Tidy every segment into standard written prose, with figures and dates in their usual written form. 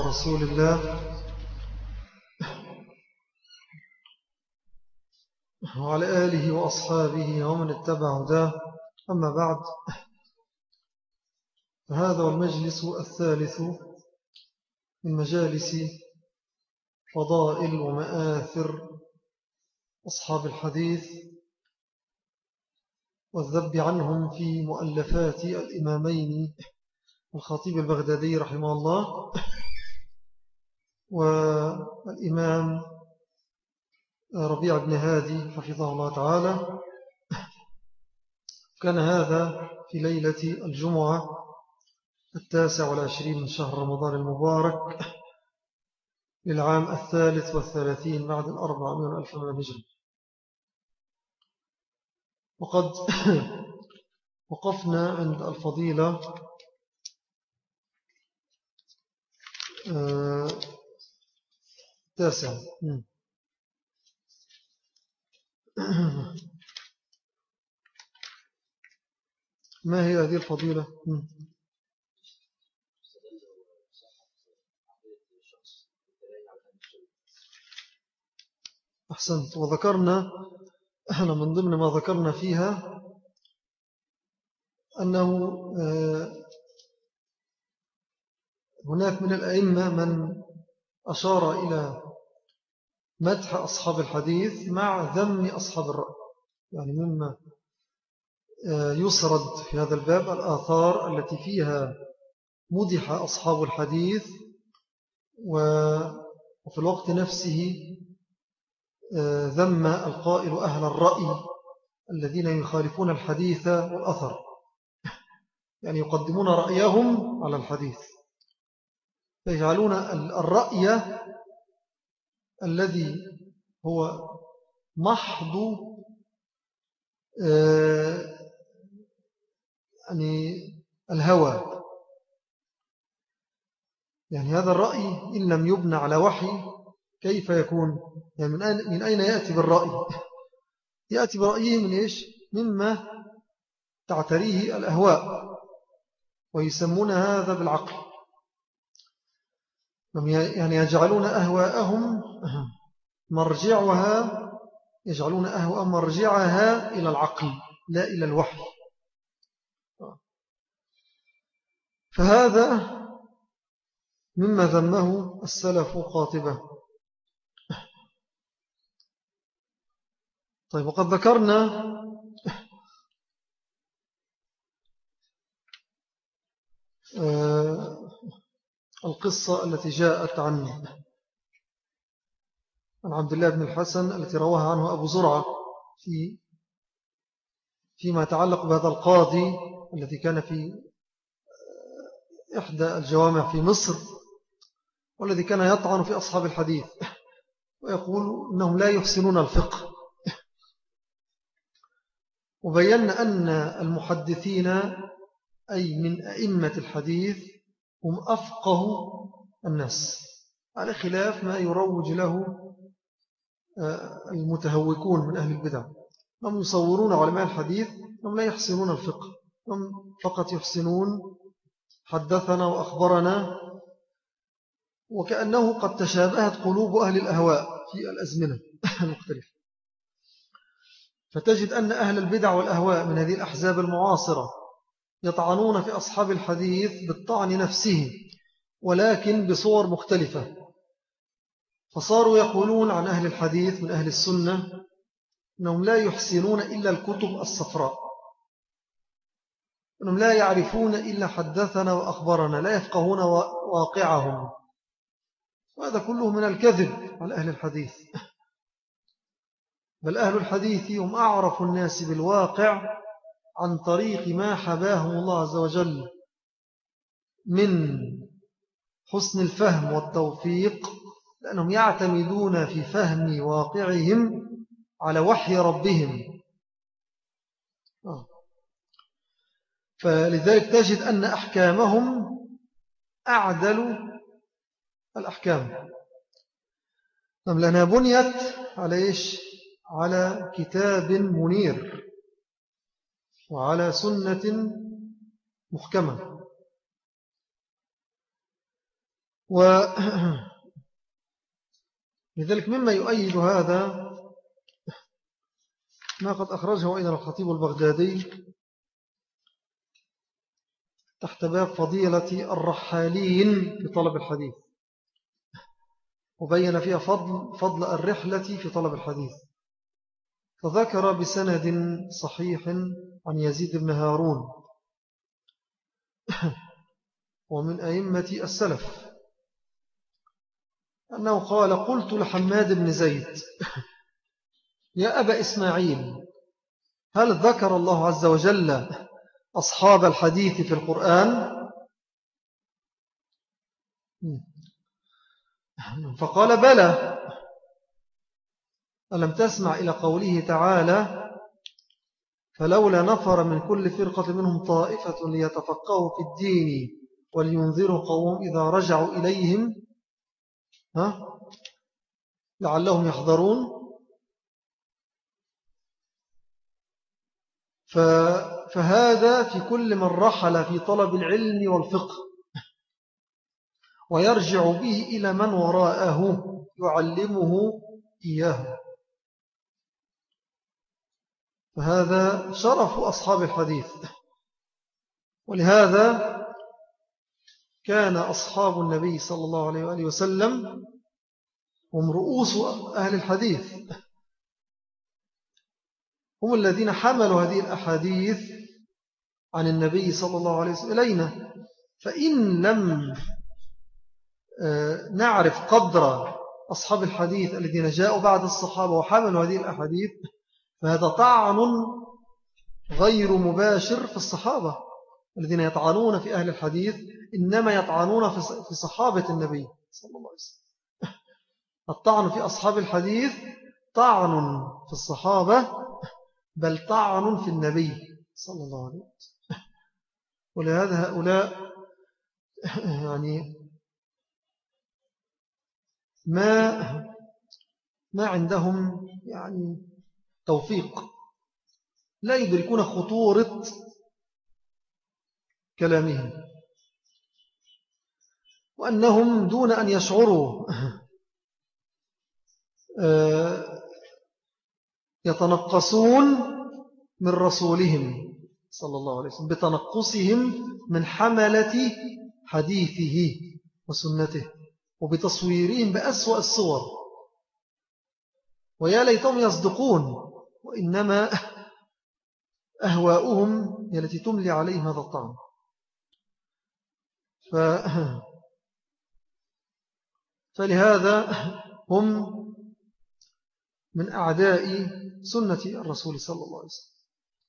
رسول الله وعلى آله وأصحابه ومن اتبع هداه. أما بعد، فهذا هو المجلس الثالث من مجالس فضائل ومآثر أصحاب الحديث والذب عنهم في مؤلفات الإمامين الخطيب البغدادي رحمه الله والإمام ربيع بن هادي حفظه الله تعالى. كان هذا في ليلة الجمعة 29 من شهر رمضان المبارك للعام 33 بعد 400,000 من الهجرة. وقد وقفنا عند الفضيلة التاسعة. ما هي هذه الفضيلة؟ أحسنت. وذكرنا أنا من ضمن ما ذكرنا فيها أنه هناك من الأئمة من أشار إلى مدح أصحاب الحديث مع ذم أصحاب الرأي، يعني مما يسرد في هذا الباب الآثار التي فيها مدح أصحاب الحديث وفي الوقت نفسه ذم القائل أهل الرأي الذين يخالفون الحديث والأثر، يعني يقدمون رأيهم على الحديث، فيجعلون الرأي الذي هو محض يعني الهوى، يعني هذا الرأي إن لم يبنى على وحي كيف يكون؟ يعني من أين يأتي بالرأي؟ يأتي برأيه من إيش؟ مما تعتريه الأهواء، ويسمون هذا بالعقل، يعني يجعلون أهواءهم مرجعها، يجعلون أهواء مرجعها إلى العقل لا إلى الوحي. فهذا مما ذمه السلف قاطبة. طيب، وقد ذكرنا القصة التي جاءت عن عبد الله بن الحسن التي رواها عنه أبو زرعة فيما يتعلق بهذا القاضي الذي كان في إحدى الجوامع في مصر، والذي كان يطعن في أصحاب الحديث ويقول إنهم لا يحسنون الفقه. وبينا أن المحدثين أي من أئمة الحديث هم أفقه الناس، على خلاف ما يروج له المتهوكون من أهل البدع. هم يصورون علماء الحديث هم لا يحسنون الفقه، هم فقط يحسنون حدثنا وأخبرنا، وكأنه قد تشابهت قلوب أهل الأهواء في الأزمنة المختلفة. فتجد أن أهل البدع والأهواء من هذه الأحزاب المعاصرة يطعنون في أصحاب الحديث بالطعن نفسه، ولكن بصور مختلفة. فصاروا يقولون عن أهل الحديث من أهل السنة أنهم لا يحسنون إلا الكتب الصفراء، أنهم لا يعرفون إلا حدثنا وأخبرنا، لا يفقهون واقعهم. وهذا كله من الكذب على أهل الحديث، بل أهل الحديث هم أعرف الناس بالواقع عن طريق ما حباهم الله عز وجل من حسن الفهم والتوفيق، لأنهم يعتمدون في فهم واقعهم على وحي ربهم. فلذلك تجد أن أحكامهم أعدل الأحكام، لأنها بنيت على إيش؟ على كتاب منير وعلى سنة محكمة. ولذلك مما يؤيد هذا ما قد أخرجه أيضا الخطيب البغدادي تحت باب فضيلة الرحالين في طلب الحديث، وبين فيها فضل الرحلة في طلب الحديث، فذكر بسند صحيح عن يزيد بن هارون ومن أئمة السلف أنه قال: قلت لحماد بن زيد: يا أبا إسماعيل، هل ذكر الله عز وجل أصحاب الحديث في القرآن؟ فقال: بلى. ألم تسمع إلى قوله تعالى: فلولا نفر من كل فرقة منهم طائفة ليتفقهوا في الدين ولينذروا قوم إذا رجعوا إليهم لعلهم يحذرون. فهذا في كل من رحل في طلب العلم والفقه ويرجع به إلى من وراءه يعلمه إياه، فهذا شرف أصحاب الحديث. ولهذا كان أصحاب النبي صلى الله عليه وآله وسلم هم رؤوس أهل الحديث، هم الذين حملوا هذه الأحاديث عن النبي صلى الله عليه وسلم إلينا. فإن لم نعرف قدر أصحاب الحديث الذين جاءوا بعد الصحابة وحملوا هذه الأحاديث، فهذا طعن غير مباشر في الصحابة الذين يطعنون في أهل الحديث، إنما يطعنون في صحابة النبي صلى الله عليه وسلم. الطعن في أصحاب الحديث طعن في الصحابة، بل طعن في النبي صلى الله عليه وسلم. ولهذا هؤلاء يعني ما عندهم يعني توفيق، لا يدركون خطورة كلامهم، وأنهم دون أن يشعروا يتنقصون من رسولهم صلى الله عليه وسلم بتنقصهم من حملة حديثه وسنته، وبتصويرهم بأسوأ الصور. ويا ليتهم يصدقون، وإنما أهواؤهم هي التي تملي عليهم هذا الطعن. فلهذا هم من أعداء سنة الرسول صلى الله عليه وسلم.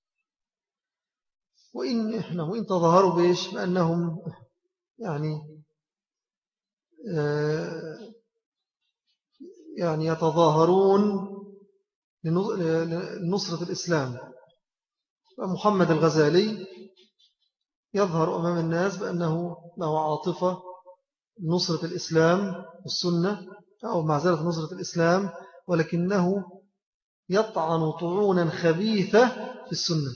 وإن تظاهروا بإيش؟ بأنهم يعني يتظاهرون لنصرة الإسلام. محمد الغزالي يظهر أمام الناس بأنه له عاطفة نصرة الإسلام والسنة، أو معزلة نصرة الإسلام، ولكنه يطعن طعونا خبيثة في السنة.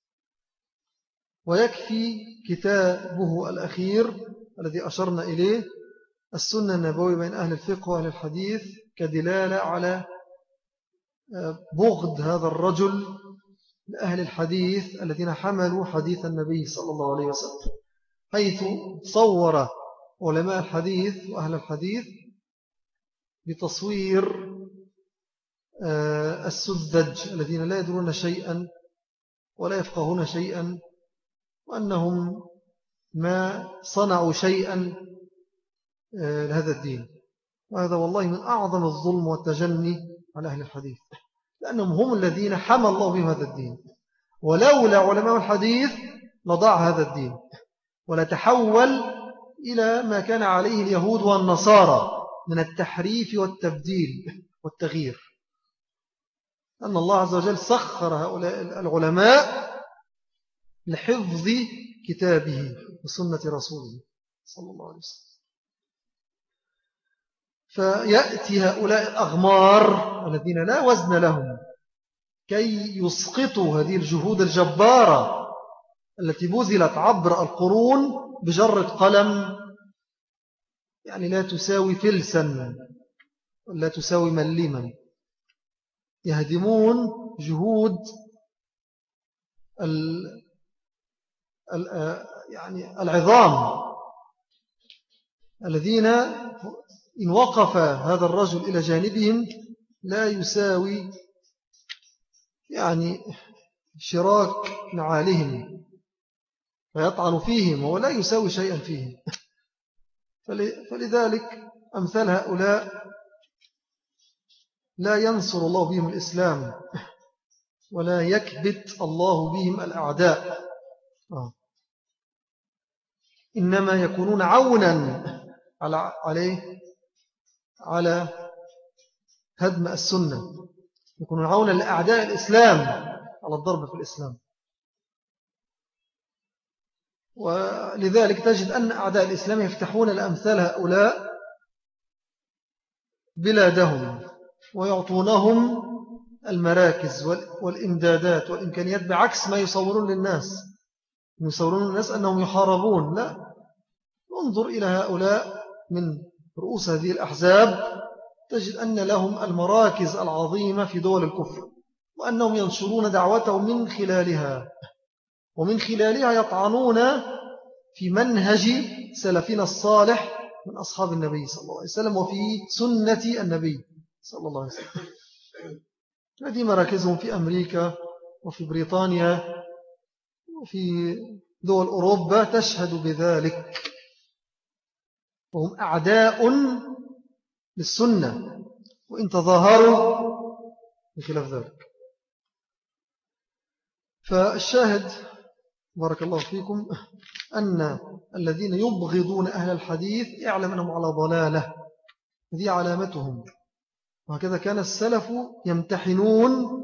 ويكفي كتابه الأخير الذي أشرنا إليه، السنة النبوية بين أهل الفقه وأهل الحديث، كدلالة على بغض هذا الرجل لأهل الحديث الذين حملوا حديث النبي صلى الله عليه وسلم، حيث صور علماء الحديث وأهل الحديث بتصوير السذج الذين لا يدرون شيئا ولا يفقهون شيئا، وأنهم ما صنعوا شيئا لهذا الدين. وهذا والله من أعظم الظلم والتجني على أهل الحديث، لأنهم هم الذين حمى الله بهم هذا الدين، ولولا علماء الحديث لضاع هذا الدين ولتحول إلى ما كان عليه اليهود والنصارى من التحريف والتبديل والتغيير. أن الله عز وجل سخر هؤلاء العلماء لحفظ كتابه وسنة رسوله صلى الله عليه وسلم. فيأتي هؤلاء الأغمار الذين لا وزن لهم كي يسقطوا هذه الجهود الجبارة التي بذلت عبر القرون بجرة قلم يعني لا تساوي فلسا، لا تساوي مليما. يهدمون جهود ال ال يعني العظام الذين إن وقف هذا الرجل إلى جانبهم لا يساوي يعني شراك نعالهم، فيطعن فيهم وهو لا يساوي شيئا فيهم. فلذلك أمثال هؤلاء لا ينصر الله بهم الإسلام ولا يكبت الله بهم الأعداء، إنما يكونون عونا عليه على هدم السنة، يكونون عونا لأعداء الإسلام على الضرب في الإسلام. ولذلك تجد أن أعداء الإسلام يفتحون لأمثال هؤلاء بلادهم ويعطونهم المراكز والإمدادات والإمكانيات بعكس ما يصورون للناس، يصورون الناس أنهم يحاربون. لا، انظر إلى هؤلاء من رؤوس هذه الأحزاب تجد أن لهم المراكز العظيمة في دول الكفر، وأنهم ينشرون دعوتهم من خلالها، ومن خلالها يطعنون في منهج سلفنا الصالح من أصحاب النبي صلى الله عليه وسلم وفي سنة النبي صلى الله عليه وسلم. هذه مراكزهم في أمريكا وفي بريطانيا وفي دول أوروبا تشهد بذلك، وهم أعداء للسنة وإن تظاهروا بخلاف ذلك. فالشاهد بارك الله فيكم أن الذين يبغضون أهل الحديث اعلم أنهم على ضلالة، هذه علامتهم. وهكذا كان السلف يمتحنون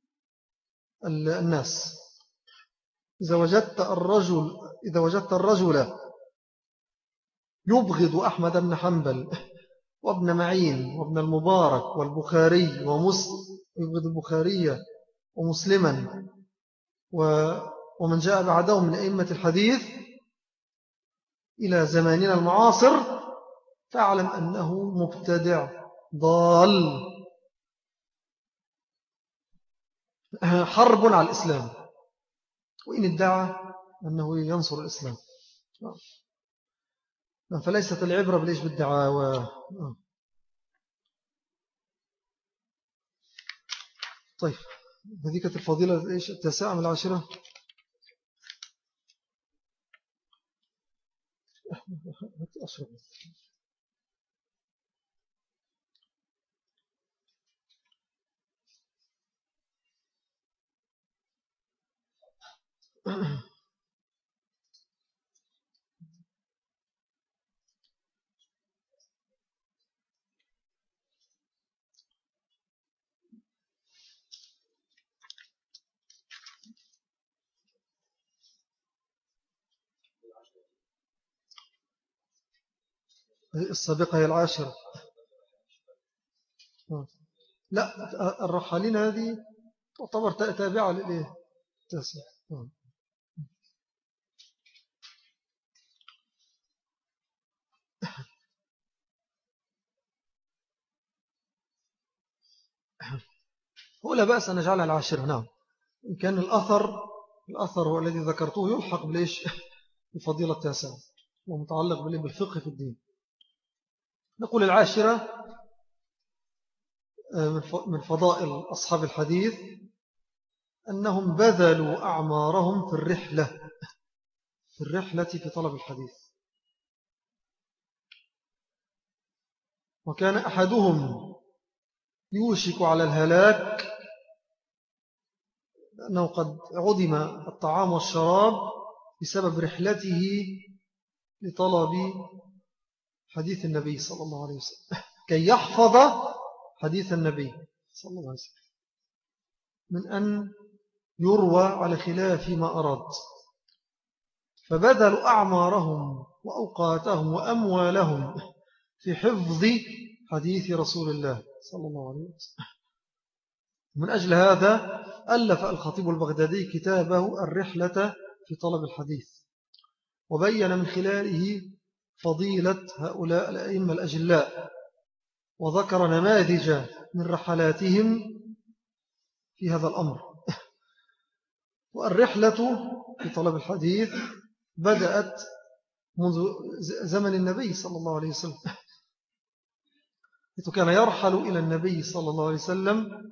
الناس. إذا وجدت الرجل يبغض أحمد بن حنبل وابن معين وابن المبارك والبخاري ومسلم، يبغض البخاري ومسلما ومن جاء بعدهم من أئمة الحديث إلى زماننا المعاصر، فاعلم أنه مبتدع ضال، حرب على الإسلام، وإن ادعى أنه ينصر الإسلام. فليست العبرة بليش بالدعاوى. طيب، هذه كانت الفضيلة 9 من 10. أشرب. السابقة هي 10. لا، الرحالين هذه تعتبر تابعة للتاسع. هو لا بأس أن نجعلها 10. نعم، إن كان الأثر هو الذي ذكرته يلحق بليش الفضيلة 9 ومتعلق بالفقه في الدين. نقول 10 من فضائل أصحاب الحديث أنهم بذلوا أعمارهم في الرحلة في طلب الحديث. وكان أحدهم يوشك على الهلاك لأنه قد عدم الطعام والشراب بسبب رحلته لطلب حديث النبي صلى الله عليه وسلم، كي يحفظ حديث النبي صلى الله عليه وسلم من أن يروى على خلاف ما أراد. فبذلوا أعمارهم وأوقاتهم وأموالهم في حفظ حديث رسول الله صلى الله عليه وسلم. من أجل هذا ألف الخطيب البغدادي كتابه الرحلة في طلب الحديث، وبين من خلاله فضيلة هؤلاء الأئمة الأجلاء، وذكر نماذج من رحلاتهم في هذا الأمر. والرحلة في طلب الحديث بدأت منذ زمن النبي صلى الله عليه وسلم، حيث كان يرحل إلى النبي صلى الله عليه وسلم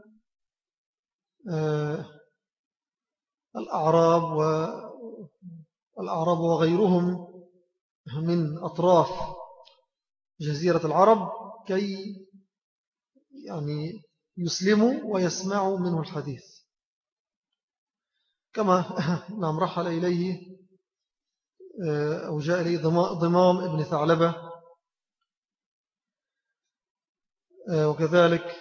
الأعراب وغيرهم من أطراف جزيرة العرب كي يعني يسلموا ويسمعوا منه الحديث، كما نعم رحل إليه أو جاء إليه ضمام ابن ثعلبة، وكذلك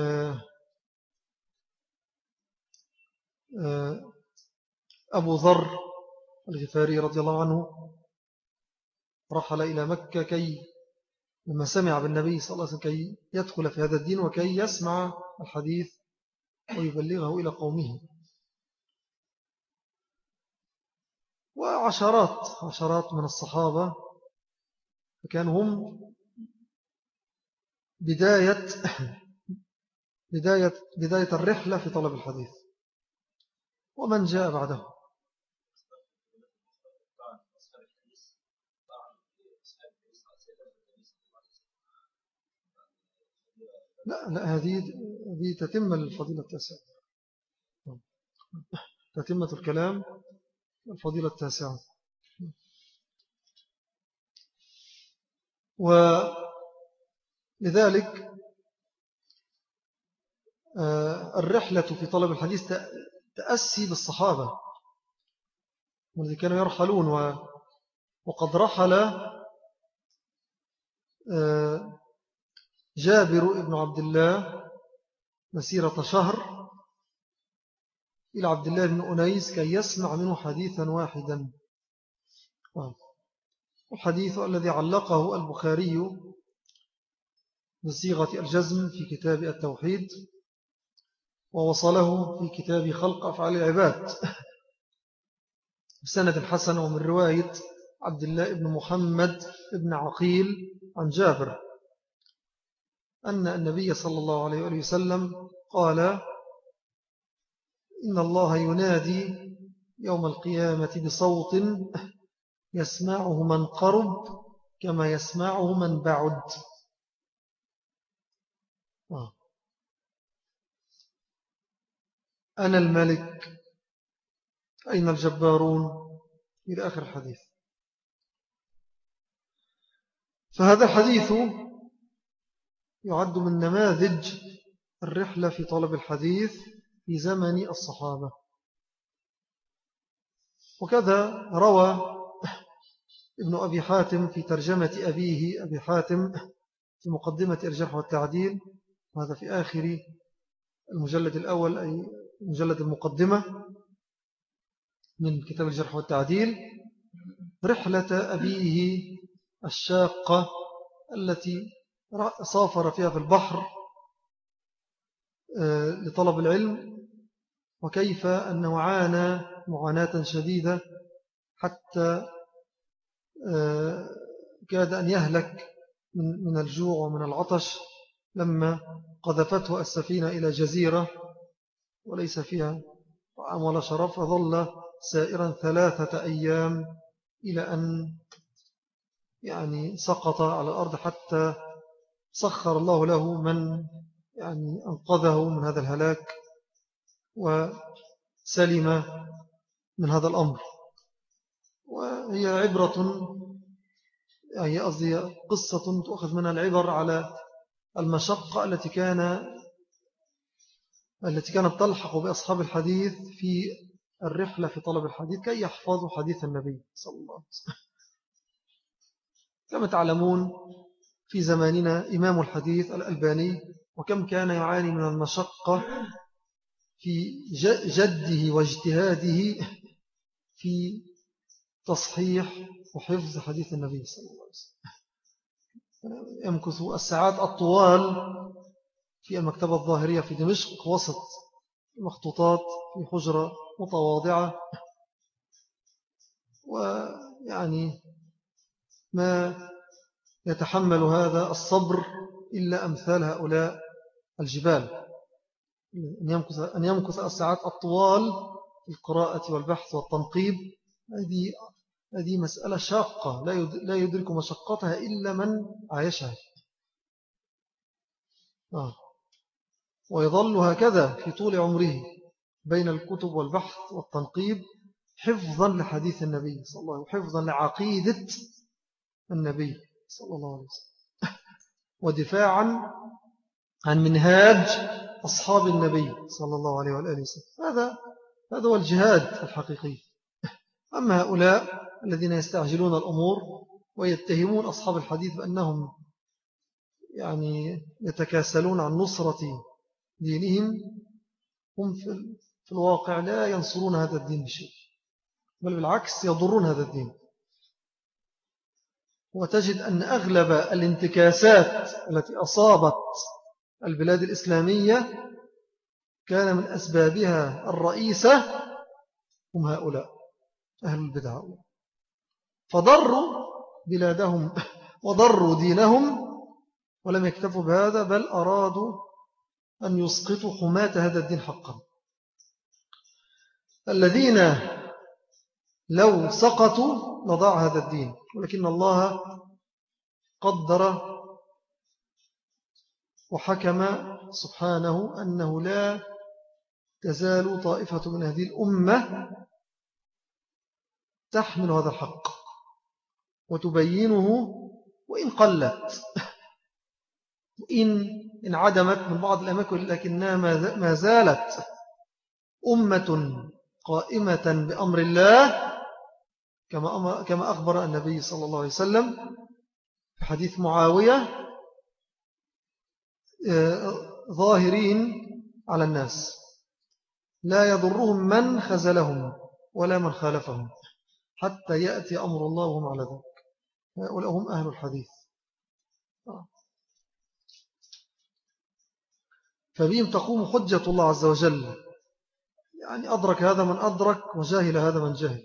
أبو ذر الغفاري رضي الله عنه رحل إلى مكة لما سمع بالنبي صلى الله عليه وسلم كي يدخل في هذا الدين وكي يسمع الحديث ويبلغه إلى قومه. وعشرات من الصحابة فكانوا هم بداية الرحلة في طلب الحديث، ومن جاء بعده. لا هذه تتم الفضيلة التاسعة، تتمة الكلام الفضيلة التاسعة. ولذلك الرحلة في طلب الحديث تأسي بالصحابة والذي كانوا يرحلون. وقد رحل جابر ابن عبد الله مسيرة شهر إلى عبد الله بن أنيس كي يسمع منه حديثا واحدا. الحديث الذي علقه البخاري بصيغة الجزم في كتاب التوحيد، ووصله في كتاب خلق أفعال العباد بسند الحسن، ومن رواية عبد الله بن محمد بن عقيل عن جابر أن النبي صلى الله عليه وسلم قال: إن الله ينادي يوم القيامة بصوت يسمعه من قرب كما يسمعه من بعد. أنا الملك أين الجبارون، إلى آخر الحديث. فهذا الحديث يعد من نماذج الرحلة في طلب الحديث في زمن الصحابة. وكذا روى ابن أبي حاتم في ترجمة أبيه أبي حاتم في مقدمة الجرح والتعديل، وهذا في آخر المجلد الأول أي مجلد المقدمة من كتاب الجرح والتعديل، رحلة أبيه الشاقة التي سافر فيها في البحر لطلب العلم، وكيف أنه عانى معاناة شديدة حتى كاد أن يهلك من الجوع ومن العطش لما قذفته السفينة إلى جزيرة وليس فيها طعام ولا شراب، فظل سائرا 3 أيام إلى أن يعني سقط على الأرض، حتى سخر الله له من يعني أنقذه من هذا الهلاك وسلم من هذا الأمر. وهي عبرة، يعني قصدي قصة تأخذ منها العبر على المشقة التي كانت تلحق بأصحاب الحديث في الرحلة في طلب الحديث كي يحفظوا حديث النبي صلى الله عليه وسلم. كما تعلمون في زماننا إمام الحديث الألباني، وكم كان يعاني من المشقة في جده واجتهاده في تصحيح وحفظ حديث النبي صلى الله عليه وسلم. يمكث الساعات الطوال في المكتبة الظاهرية في دمشق وسط مخطوطات في حجرة متواضعة، ويعني ما يتحمل هذا الصبر إلا أمثال هؤلاء الجبال، أن يمكث الساعات الطوال في القراءة والبحث والتنقيب. هذه مسألة شاقة لا يدرك مشقتها إلا من عايشها. ويظل هكذا في طول عمره بين الكتب والبحث والتنقيب، حفظا لحديث النبي صلى الله عليه وسلم، وحفظا لعقيدة النبي صلى الله عليه وسلم، ودفاعا عن منهاج أصحاب النبي صلى الله عليه وآله وسلم. هذا هو الجهاد الحقيقي. أما هؤلاء الذين يستعجلون الأمور ويتهمون أصحاب الحديث بأنهم يعني يتكاسلون عن نصرة دينهم، هم في الواقع لا ينصرون هذا الدين بشيء، بل بالعكس يضرون هذا الدين. وتجد أن أغلب الانتكاسات التي أصابت البلاد الإسلامية كان من أسبابها الرئيسة هم هؤلاء أهل البدع، فضروا بلادهم وضروا دينهم، ولم يكتفوا بهذا بل أرادوا أن يسقطوا حماة هذا الدين حقا، الذين لو سقطوا لضاع هذا الدين. ولكن الله قدر وحكم سبحانه أنه لا تزال طائفة من هذه الأمة تحمل هذا الحق وتبينه، وإن قلت، وإن انعدمت من بعض الأماكن، لكنها ما زالت أمة قائمة بأمر الله، كما أخبر النبي صلى الله عليه وسلم في حديث معاوية: ظاهرين على الناس لا يضرهم من خزلهم ولا من خالفهم حتى يأتي أمر الله وهم على ذلك. هؤلاء هم أهل الحديث. فبهم تقوم حجة الله عز وجل، يعني أدرك هذا من أدرك وجاهل هذا من جهل.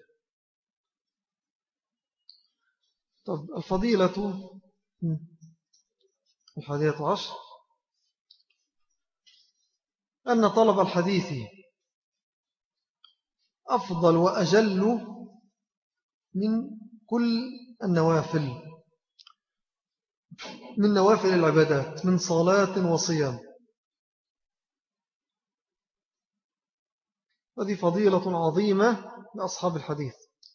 طب الفضيلة 11 أن طلب الحديث أفضل وأجل من كل النوافل، من نوافل العبادات، من صلاة وصيام. هذه فضيلة عظيمة لأصحاب الحديث،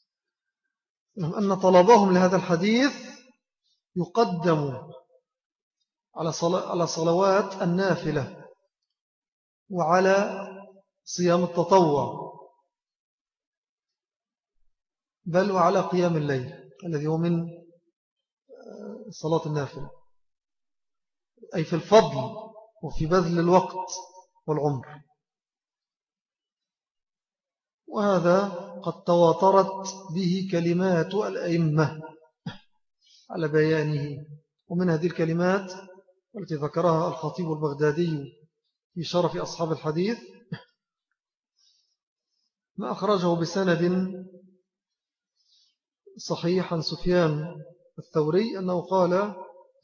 أن طلبهم لهذا الحديث يقدم على صلوات النافلة وعلى صيام التطوع، بل وعلى قيام الليل الذي هو من صلاة النافلة، أي في الفضل وفي بذل الوقت والعمر. وهذا قد تواترت به كلمات الأئمة على بيانه. ومن هذه الكلمات التي ذكرها الخطيب البغدادي في شرف أصحاب الحديث ما أخرجه بسند صحيح عن سفيان الثوري أنه قال: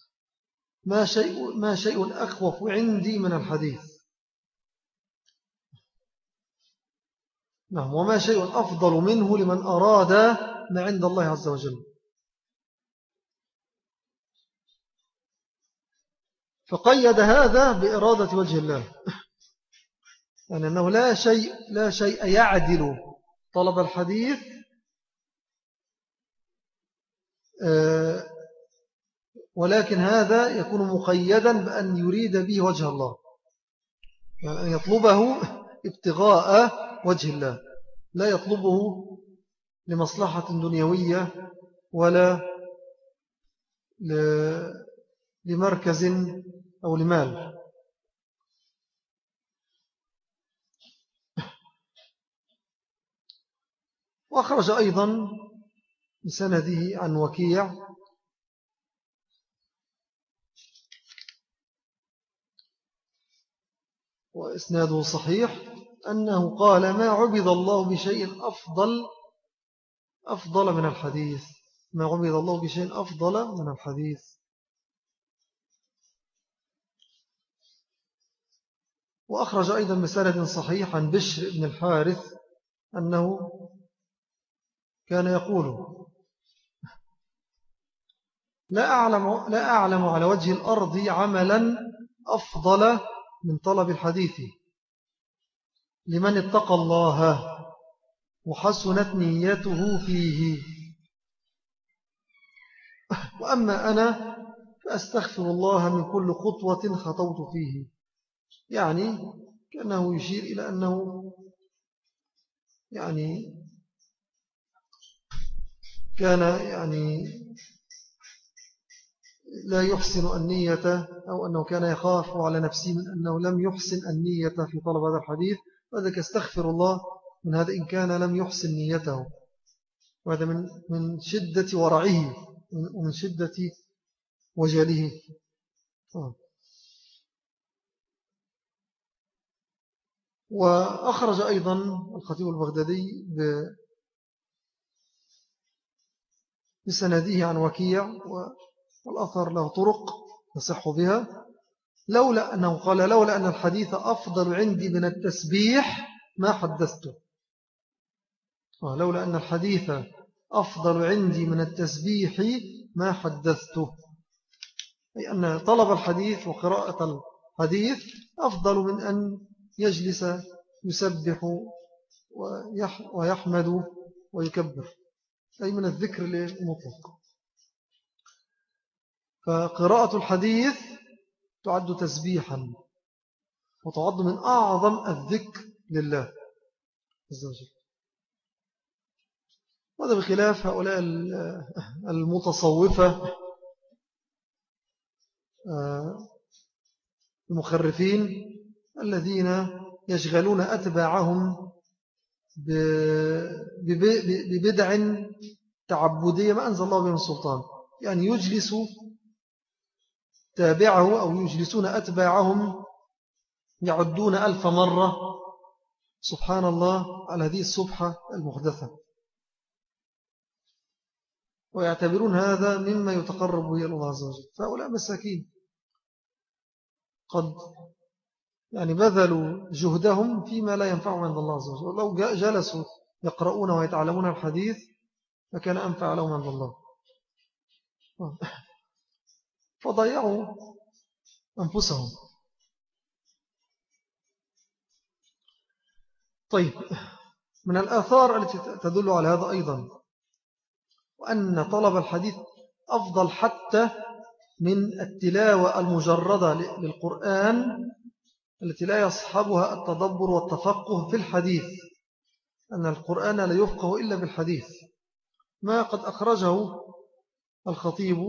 ما شيء أخوف عندي من الحديث، نعم، وما شيء أفضل منه لمن أراد ما عند الله عز وجل. فقيد هذا بإرادة وجه الله، يعني أنه لا شيء يعدل طلب الحديث ولكن هذا يكون مقيدا بأن يريد به وجه الله، يعني أن يطلبه ابتغاء وجه الله، لا يطلبه لمصلحة دنيوية ولا لمركز أو لمال. وأخرج أيضا بسنده عن وكيع وإسناده صحيح أنه قال: ما عبد الله بشيء أفضل من الحديث، ما عبد الله بشيء أفضل من الحديث. وأخرج أيضا بسند صحيح عن بشر بن الحارث أنه كان يقول: لا أعلم على وجه الأرض عملا أفضل من طلب الحديث لمن اتقى الله وحسنت نيته فيه، وأما أنا فأستغفر الله من كل خطوة خطوت فيه. يعني كأنه يشير إلى أنه يعني كان لا يحسن النية، أو أنه كان يخاف على نفسه من أنه لم يحسن النية في طلب هذا الحديث، وذلك استغفر الله من هذا إن كان لم يحسن نيته. وهذا من شدة ورعه ومن شدة وجله. وأخرج أيضا الخطيب البغدادي بسنده عن وكيع، والأثر له طرق يصح بها، لولا أنه قال: لولا أن الحديث أفضل عندي من التسبيح ما حدثته. لولا أن الحديث أفضل عندي من التسبيح ما حدثته، أي أن طلب الحديث وقراءة الحديث أفضل من أن يجلس يسبح ويحمد ويكبر، أي من الذكر المطلق. فقراءة الحديث تعد تسبيحا وتعد من أعظم الذكر لله عز وجل. وهذا بخلاف هؤلاء المتصوفة المخرفين الذين يشغلون أتباعهم ببدع تعبدية ما أنزل الله بهم السلطان، يعني يجلس تابعه أو يجلسون أتباعهم يعدون 1000 مرة سبحان الله على هذه السبحة المحدثة، ويعتبرون هذا مما يتقرب به الله عز وجل. فهؤلاء مساكين قد بذلوا جهدهم فيما لا ينفعهم عند الله عز وجل. لو جلسوا يقرؤون ويتعلمون الحديث فكان أنفع لهم عند الله، فضيعوا أنفسهم. طيب، من الآثار التي تدل على هذا أيضا، وأن طلب الحديث أفضل حتى من التلاوة المجردة للقرآن التي لا يصحبها التدبر والتفقه في الحديث، أن القرآن لا يفقه إلا بالحديث، ما قد أخرجه الخطيب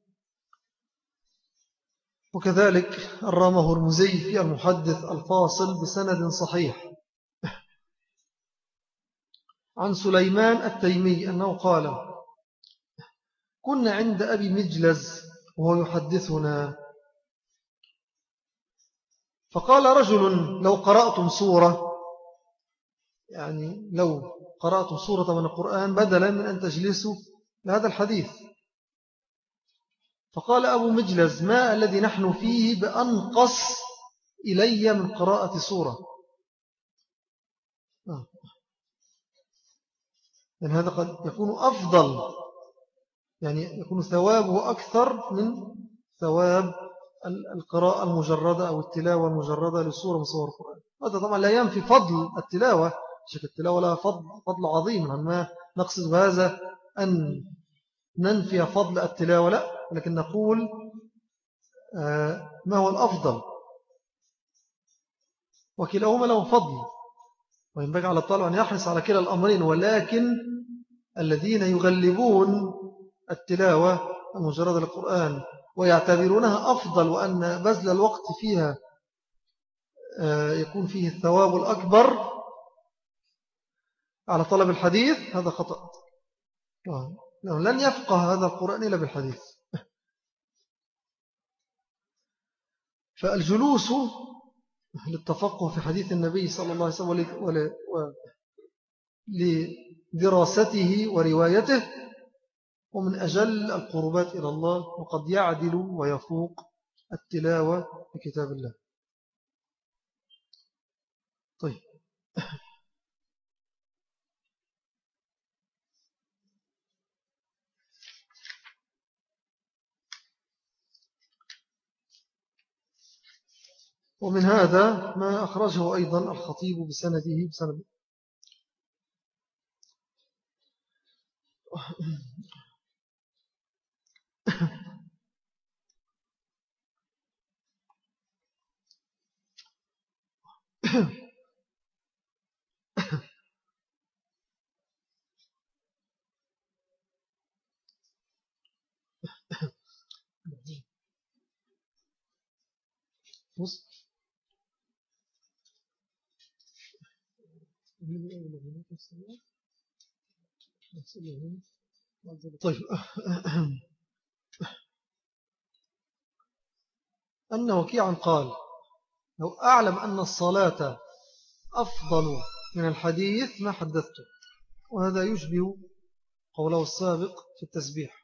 وكذلك الرامة هرمزي في المحدث الفاصل بسند صحيح عن سليمان التيمي أنه قال: كنا عند أبي مجلز وهو يحدثنا، فقال رجل: لو قرأتم سورة، يعني لو قرأتم سورة من القرآن بدلا من أن تجلسوا لهذا الحديث. فقال أبو مجلز: ما الذي نحن فيه بأنقص إلي من قراءة سورة؟ يعني هذا قد يكون أفضل، يعني يكون ثوابه أكثر من ثواب القراءة المجردة أو التلاوة المجردة لسورة من سور القرآن. هذا طبعا لا ينفي فضل التلاوة، شك التلاوة لها فضل عظيم، عما نقصد بهذا أن ننفي فضل التلاوة، لا، لكن نقول ما هو الأفضل، وكلاهما له فضل، وينبغي على الطالب أن يحرص على كلا الأمرين. ولكن الذين يغلبون التلاوة المجردة للقرآن ويعتبرونها أفضل، وأن بذل الوقت فيها يكون فيه الثواب الأكبر على طلب الحديث، هذا خطأ، لأنه لن يفقه هذا القرآن إلا بالحديث. فالجلوس للتفقه في حديث النبي صلى الله عليه وسلم لدراسته وروايته ومن أجل القربات إلى الله، وقد يعدل ويفوق التلاوة في كتاب الله. طيب. ومن هذا ما أخرجه أيضا الخطيب بسند بص. طيب. أن وكيعا قال: لو أعلم أن الصلاة أفضل من الحديث ما حدثته. وهذا يشبه قوله السابق في التسبيح.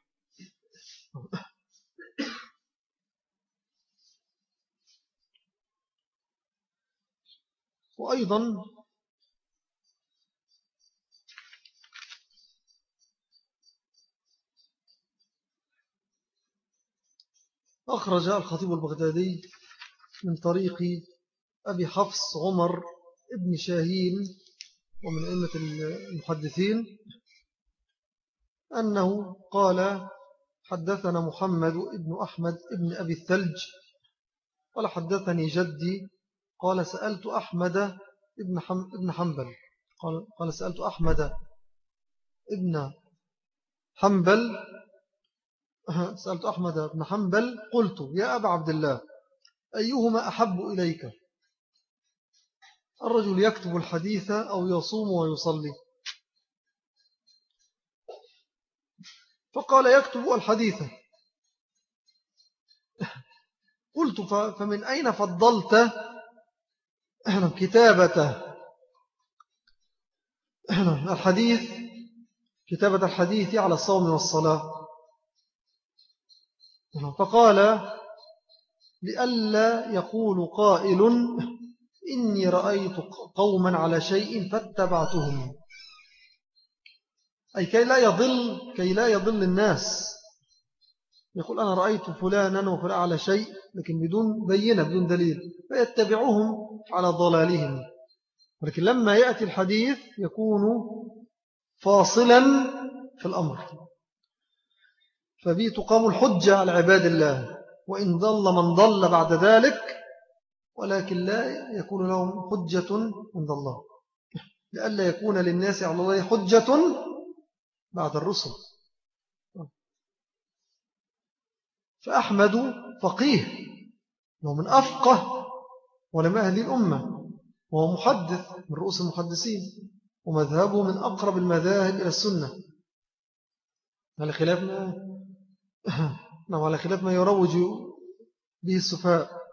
وأيضا أخرج الخطيب البغدادي من طريق أبي حفص عمر ابن شاهين ومن أئمة المحدثين أنه قال: حدثنا محمد ابن أحمد ابن أبي الثلج قال: حدثني جدي قال: سألت أحمد ابن حنبل قال: سألت أحمد ابن حنبل سألت أحمد بن حنبل قلت: يا أبا عبد الله، أيهما أحب إليك، الرجل يكتب الحديث أو يصوم ويصلي؟ فقال: يكتب الحديث. قلت: فمن أين فضلت كتابة الحديث على الصوم والصلاة؟ فقال: لئلا يقول قائل إني رأيت قوما على شيء فاتبعتهم، أي كي لا يضل الناس، يقول أنا رأيت فلانا وفلان على شيء لكن بدون بينة بدون دليل فيتبعهم على ضلالهم. ولكن لما يأتي الحديث يكون فاصلا في الأمر، فبه تقام الحجة على عباد الله، وإن ضل من ضل بعد ذلك، ولكن لا يكون لهم حجة عند الله، لئلا يكون للناس على الله حجة بعد الرسل. فأحمد فقيه ومن أفقه ولما أهل الأمة، وهو محدث من رؤوس المحدثين، ومذهبه من أقرب المذاهب إلى السنة، على خلاف ما يروج به السفهاء.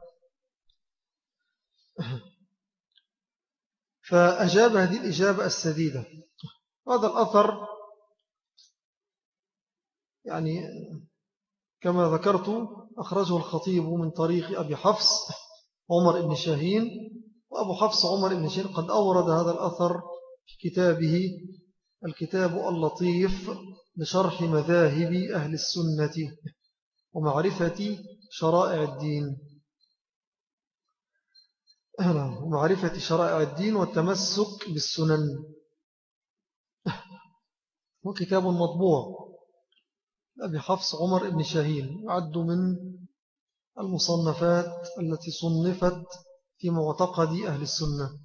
فأجاب هذه الإجابة السديدة. هذا الأثر يعني كما ذكرت أخرجه الخطيب من طريق أبي حفص عمر بن شاهين، وأبو حفص عمر بن شاهين قد أورد هذا الأثر في كتابه الكتاب اللطيف لشرح مذاهب أهل السنة ومعرفة شرائع الدين والتمسك بالسنن. هو كتاب مطبوع أبي حفص عمر بن شاهين، يعد من المصنفات التي صنفت في معتقد أهل السنة،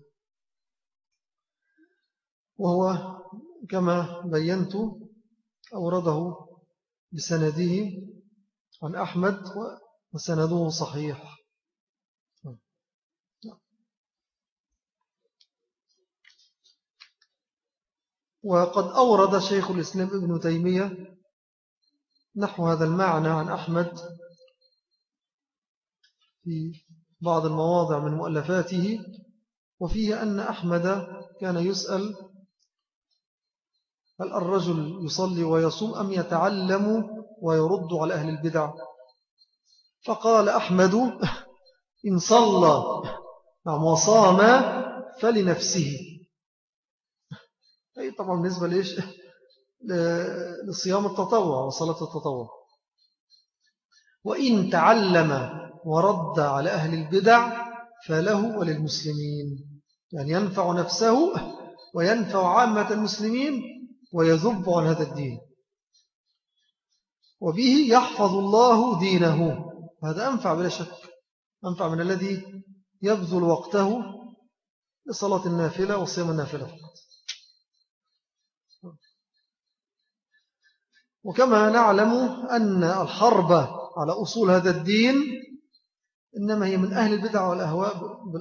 وهو كما بينت أورده بسنده عن أحمد وسنده صحيح. وقد أورد شيخ الإسلام ابن تيمية نحو هذا المعنى عن أحمد في بعض المواضع من مؤلفاته، وفيه أن أحمد كان يسأل: هل الرجل يصلي ويصوم أم يتعلم ويرد على أهل البدع؟ فقال أحمد: إن صلى وصام فلنفسه. أي طبعا بالنسبة ليش لصيام التطوع وصلاة التطوع. وإن تعلم ورد على أهل البدع فله وللمسلمين، يعني ينفع نفسه وينفع عامة المسلمين ويذب عن هذا الدين، وبه يحفظ الله دينه. هذا أنفع بلا شك، أنفع من الذي يبذل وقته لصلاة النافلة وصيام النافلة فقط. وكما نعلم أن الحرب على أصول هذا الدين إنما هي من أهل البدع والأهواء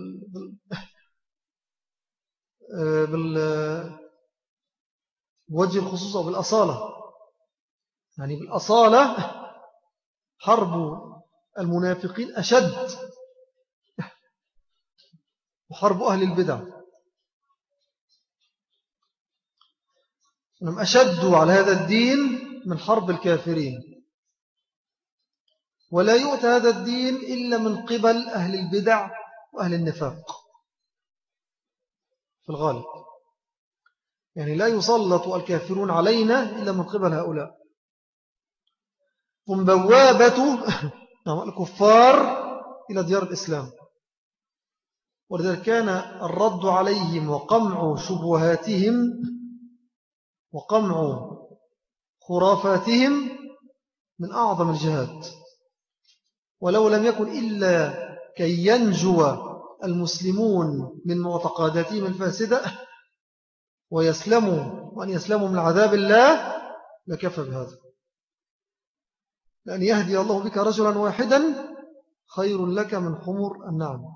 بوجه الخصوص أو بالأصالة. يعني بالأصالة حرب المنافقين أشد وحرب أهل البدع أنهم أشدوا على هذا الدين من حرب الكافرين. ولا يؤتى هذا الدين إلا من قبل أهل البدع وأهل النفاق في الغالب. يعني لا يسلط الكافرون علينا إلا من قبل هؤلاء. هم بوابة الكفار إلى ديار الإسلام. ولذلك كان الرد عليهم وقمع شبهاتهم وقمع خرافاتهم من أعظم الجهاد. ولو لم يكن إلا كي ينجو المسلمون من معتقداتهم الفاسدة وأن يسلموا من عذاب الله لكفى بهذا. لأن يهدي الله بك رجلا واحدا خير لك من حمر النعم.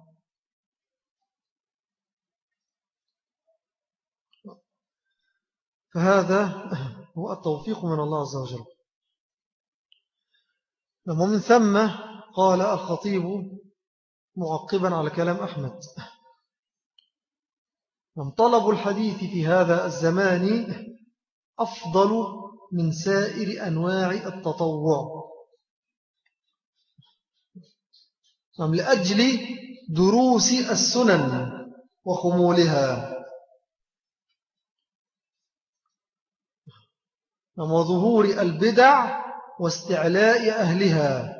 فهذا هو التوفيق من الله عز وجل. ومن ثم قال الخطيب معقبا على كلام أحمد: من طلب الحديث في هذا الزمان أفضل من سائر أنواع التطوع، لأجل دروس السنن وخمولها وظهور البدع واستعلاء أهلها.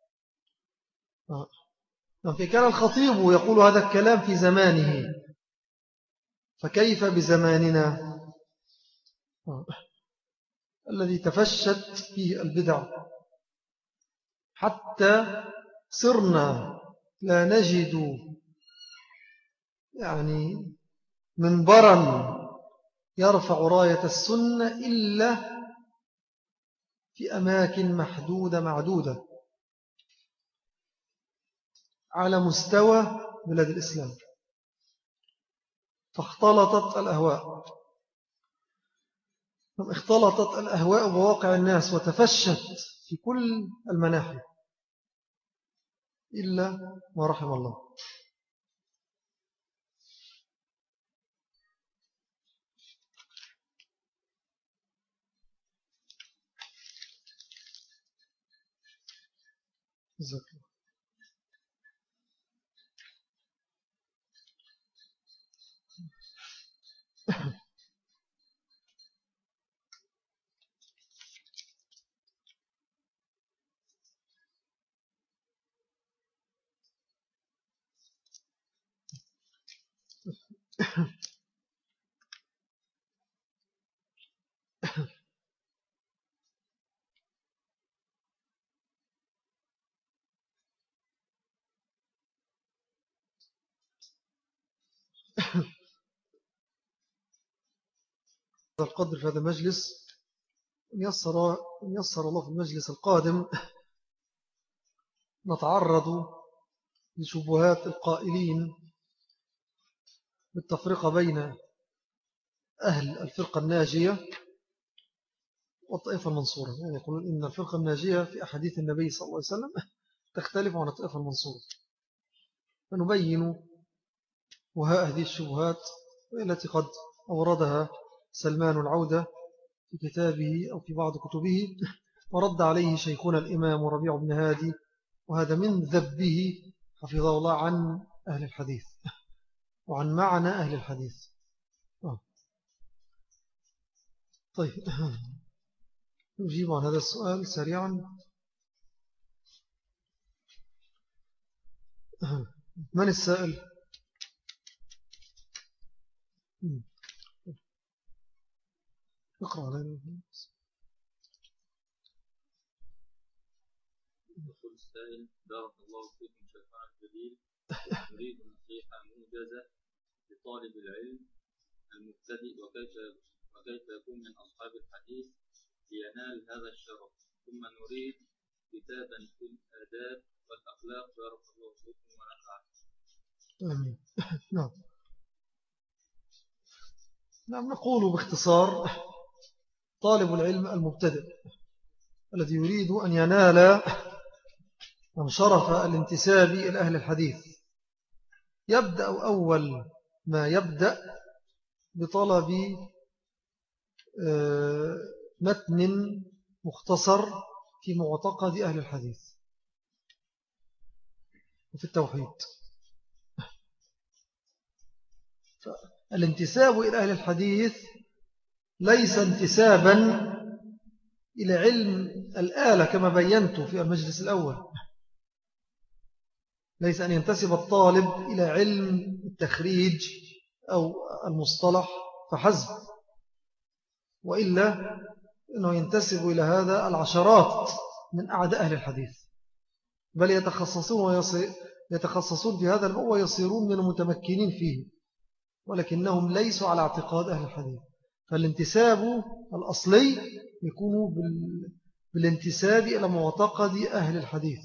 كان الخطيب يقول هذا الكلام في زمانه، فكيف بزماننا الذي تفشت فيه البدع حتى صرنا لا نجد يعني منبرا يرفع راية السنة إلا في أماكن محدودة معدودة على مستوى بلاد الإسلام. فاختلطت الأهواء بواقع الناس وتفشت في كل المناحي إلا ما رحم الله. ذكر. القدر في هذا المجلس إن يسر الله في المجلس القادم نتعرض لشبهات القائلين بالتفرقة بين أهل الفرقة الناجية والطائفة المنصورة. يعني يقولون إن الفرقة الناجية في أحاديث النبي صلى الله عليه وسلم تختلف عن الطائفة المنصورة، فنبين هذه الشبهات التي قد أوردها سلمان العودة في كتابه أو في بعض كتبه، ورد عليه شيخنا الإمام ربيع بن هادي، وهذا من ذبه حفظه الله عن أهل الحديث. وعن معنى أهل الحديث. طيب نجيب عن هذا السؤال سريعا. من السائل؟ اقرأ علينا. يقول السائل: بارك الله فيكم شيخنا الجليل، نريد نصيحة موجزة لطالب العلم المبتدئ وكيف يكون من أصحاب الحديث لينال هذا الشرف، ثم نريد كتابا في الآداب والأخلاق. بارك الله فيكم ونفعكم. آمين. نعم نقول باختصار: طالب العلم المبتدئ الذي يريد أن ينال من شرف الانتساب إلى أهل الحديث يبدأ أول ما يبدأ بطلب متن مختصر في معتقد أهل الحديث وفي التوحيد. الانتساب إلى أهل الحديث ليس انتسابا إلى علم الآلة كما بينت في المجلس الأول. ليس أن ينتسب الطالب إلى علم التخريج أو المصطلح فحسب، وإلا أنه ينتسب إلى هذا العشرات من أعداء أهل الحديث، بل يتخصصون في هذا الباب ويصيرون من المتمكنين فيه، ولكنهم ليسوا على اعتقاد أهل الحديث. فالانتساب الأصلي يكون بالانتساب إلى معتقد أهل الحديث.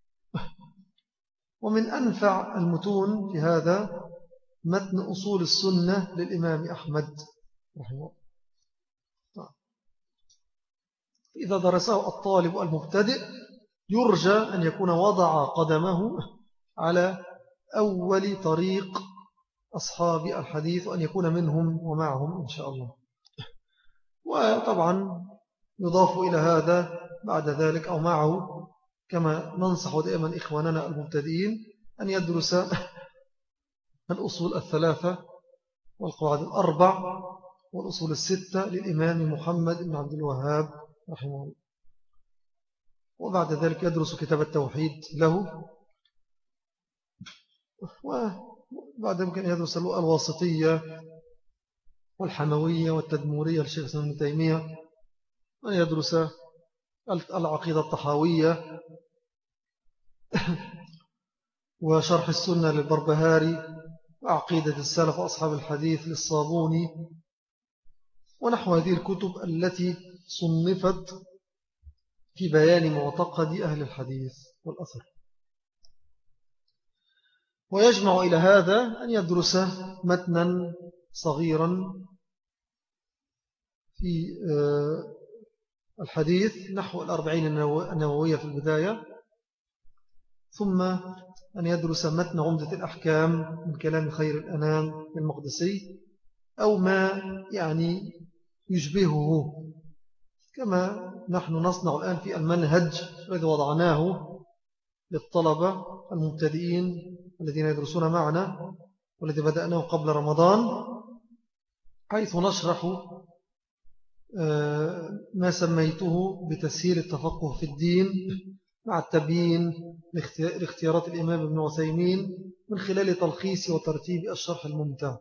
ومن أنفع المتون في هذا متن أصول السنة للإمام أحمد رحمه الله. إذا درسه الطالب المبتدئ يرجى أن يكون وضع قدمه على أول طريق أصحاب الحديث وأن يكون منهم ومعهم إن شاء الله. وطبعا يضاف إلى هذا بعد ذلك أو معه، كما ننصح دائما إخواننا المبتدئين، أن يدرس الأصول الثلاثة والقواعد الأربع والأصول الستة للإمام محمد بن عبد الوهاب رحمه الله. وبعد ذلك يدرس كتاب التوحيد له، وبعد ذلك يدرس الواسطية والحموية والتدمورية للشيخ الإسلام ابن تيمية، وأن يدرس العقيدة الطحاوية وشرح السنة للبربهاري وعقيدة السلف وأصحاب الحديث للصابوني ونحو هذه الكتب التي صنفت في بيان معتقد أهل الحديث والأثر. ويجمع إلى هذا أن يدرس متنا صغيرا في الحديث نحو 40 النووية في البداية، ثم أن يدرس متن عمدة الأحكام من كلام خير الأنام المقدسي أو ما يعني يشبهه، كما نحن نصنع الآن في المنهج الذي وضعناه للطلبة المبتدئين الذين يدرسون معنا والذي بدأناه قبل رمضان، حيث نشرح ما سميته بتسهيل التفقه في الدين مع التبيين لاختيارات الإمام ابن عثيمين من خلال تلخيص وترتيب الشرح الممتع.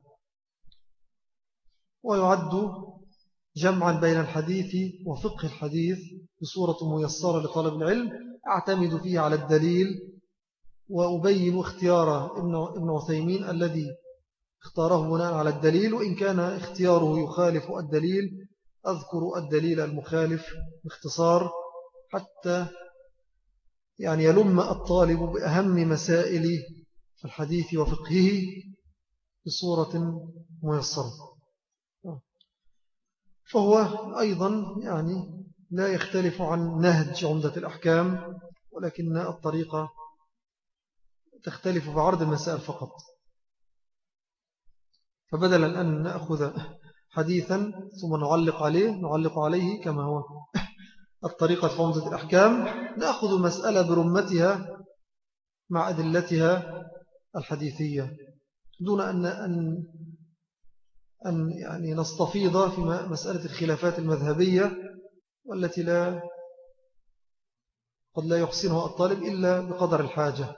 ويعد جمعا بين الحديث وفقه الحديث بصورة ميسرة لطالب العلم أعتمد فيه على الدليل وأبين اختيار ابن عثيمين الذي اختاره بناء على الدليل، وإن كان اختياره يخالف الدليل أذكر الدليل المخالف باختصار حتى يعني يلم الطالب بأهم مسائل الحديث وفقهه بصورة ميسرة. فهو أيضا يعني لا يختلف عن نهج عمدة الأحكام، ولكن الطريقة تختلف في عرض المسائل فقط. فبدلا أن نأخذ حديثا ثم نعلق عليه كما هو الطريقة في عمدة الأحكام، نأخذ مسألة برمتها مع أدلتها الحديثية دون أن يعني نستفيض في مسألة الخلافات المذهبية والتي قد لا يحسنها الطالب إلا بقدر الحاجة.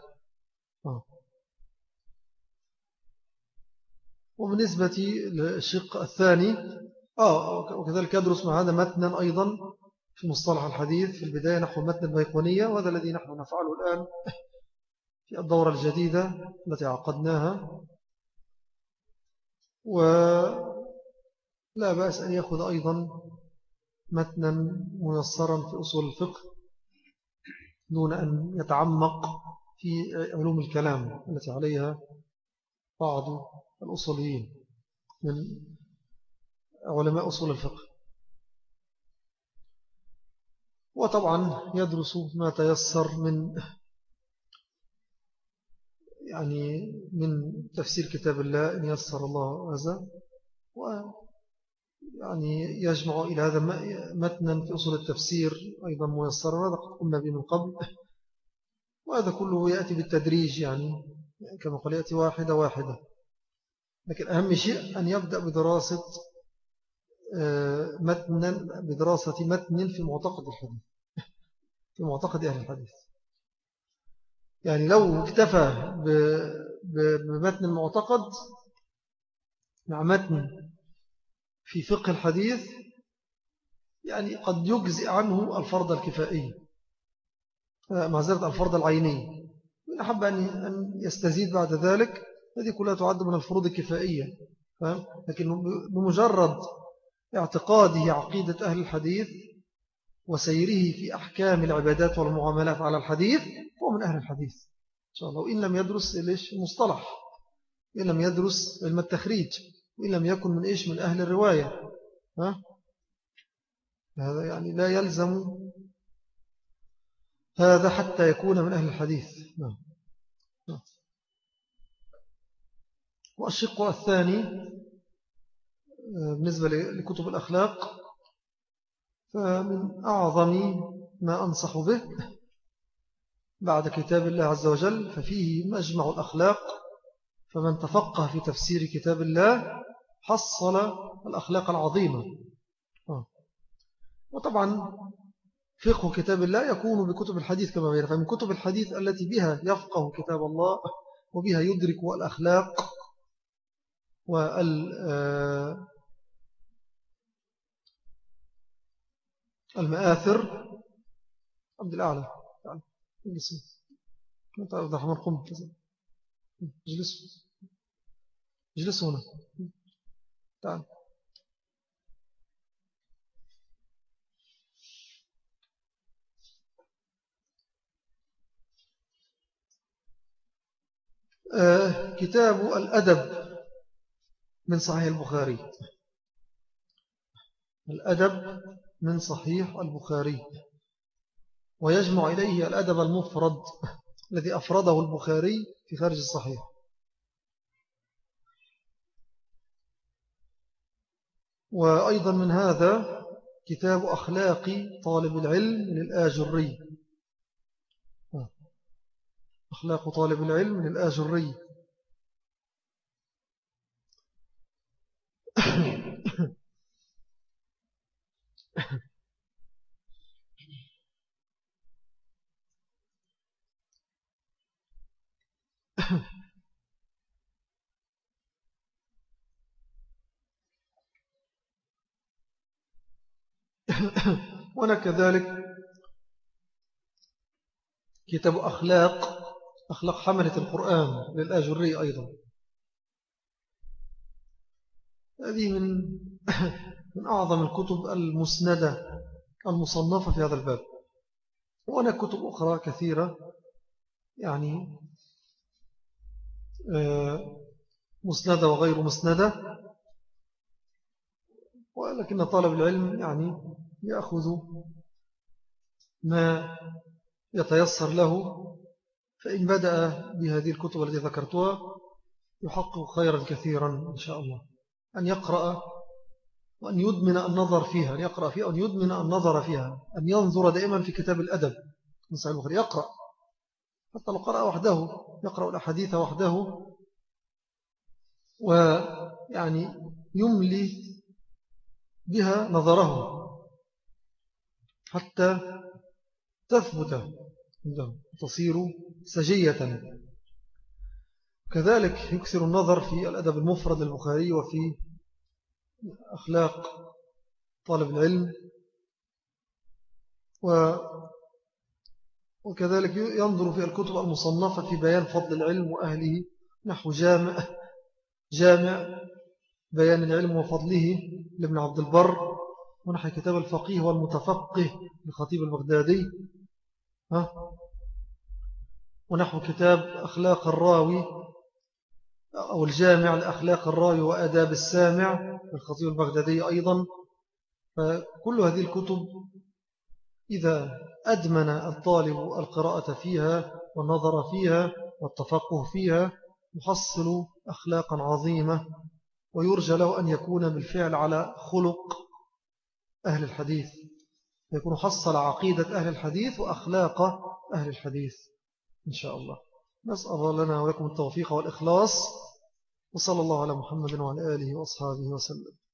وبالنسبة للشق الثاني وكذلك يدرس مع هذا متنا أيضا في مصطلح الحديث في البداية نحو متن البيقونية، وهذا الذي نحن نفعله الآن في الدورة الجديدة التي عقدناها. ولا بأس أن يأخذ أيضا متنا ميسرا في أصول الفقه دون أن يتعمق في علوم الكلام التي عليها بعض الأصوليين من علماء أصول الفقه. وطبعا يدرس ما تيسر من تفسير كتاب الله إن يسر الله هذا، ويعني يجمع إلى هذا متنا في أصول التفسير أيضا ميسر، هذا قد قلنا به من قبل. وهذا كله يأتي بالتدريج يعني كما قال يأتي واحدة واحدة. لكن أهم شيء أن يبدأ بدراسة متن في معتقد الحديث، في معتقد أهل الحديث. يعني لو اكتفى بمتن المعتقد مع متن في فقه الحديث يعني قد يجزئ عنه الفرض الكفائي، معذرة الفرض العيني، وإن أحب أن يستزيد بعد ذلك هذه كلها تعد من الفروض الكفائية. لكن بمجرد اعتقاده عقيدة أهل الحديث وسيره في أحكام العبادات والمعاملات على الحديث هو من أهل الحديث إن شاء الله، وإن لم يدرس المصطلح، وإن لم يدرس علم التخريج، وإن لم يكن من أهل الرواية. هذا يعني لا يلزم هذا حتى يكون من أهل الحديث. والشق الثاني بالنسبة لكتب الأخلاق، فمن أعظم ما أنصح به بعد كتاب الله عز وجل ففيه مجمع الأخلاق، فمن تفقه في تفسير كتاب الله حصل الأخلاق العظيمة. وطبعا فقه كتاب الله يكون بكتب الحديث كما غيره، فمن كتب الحديث التي بها يفقه كتاب الله وبها يدرك الأخلاق والمآثر. عبد الأعلى انت عبد الرحمن قم اجلس هنا تعال. كتاب الأدب من صحيح البخاري، الأدب من صحيح البخاري، ويجمع إليه الأدب المفرد الذي أفرده البخاري في خارج الصحيح. وأيضا من هذا كتاب أخلاق طالب العلم للآجري، أخلاق طالب العلم للآجري. وأنا كذلك كتاب أخلاق حملة القرآن للآجري أيضا. هذه من أعظم الكتب المسندة المصنفة في هذا الباب. وأنا كتب أخرى كثيرة يعني مسندة وغير مسندة، ولكن طالب العلم يعني يأخذ ما يتيسر له، فإن بدأ بهذه الكتب التي ذكرتها يحقق خيرا كثيرا إن شاء الله. أن يقرأ وأن يدمن النظر فيها، أن يقرأ فيها وأن يدمن النظر فيها، أن ينظر دائما في كتاب الأدب من صحيح البخاري، يقرأ حتى لو قرأ وحده، يقرأ الأحاديث وحده ويعني يملي بها نظره حتى تثبت تصير سجية. كذلك يكثر النظر في الأدب المفرد للبخاري وفي أخلاق طالب العلم، وكذلك ينظر في الكتب المصنفة في بيان فضل العلم وأهله، نحو جامع بيان العلم وفضله لابن عبد البر، ونحو كتاب الفقيه والمتفقه لخطيب البغدادي، ونحو كتاب أخلاق الراوي أو الجامع لأخلاق الراوي وآداب السامع للخطيب البغدادي أيضا. فكل هذه الكتب إذا أدمن الطالب القراءة فيها والنظر فيها والتفقه فيها يحصل أخلاقا عظيمة، ويرجى له أن يكون بالفعل على خلق أهل الحديث، يكون حصل عقيدة أهل الحديث وأخلاق أهل الحديث إن شاء الله. نسأل الله لنا ولكم التوفيق والإخلاص، وصلى الله على محمد وعلى آله وأصحابه وسلم.